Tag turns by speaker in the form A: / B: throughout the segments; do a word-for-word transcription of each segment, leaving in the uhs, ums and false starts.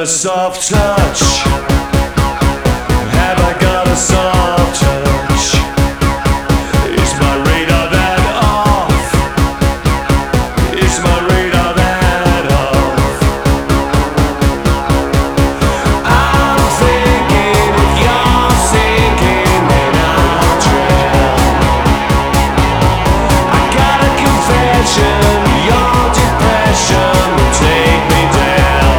A: soft touch? Have I got a soft touch? Is my radar that off? Is my radar that off? I'm thinking if you're sinking, then I'll drown. I got a confession, your depression will take me down.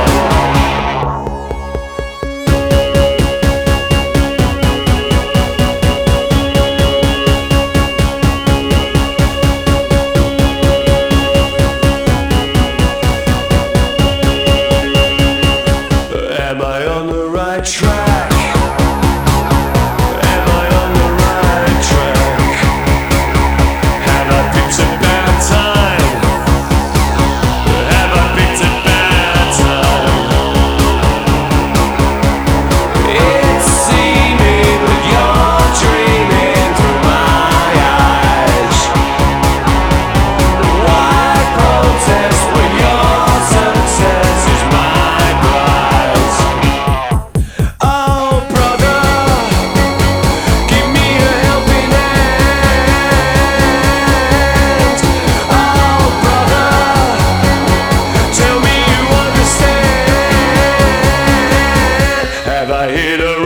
A: Am I on the right track? Am I on the right track? Have I picked a bad time? Have I picked a bad time? It's seeming that you're dreaming through my eyes. Why protest when your success is my prize? Oh brother, give me a helping hand. Oh brother, tell me you understand. Have I hit a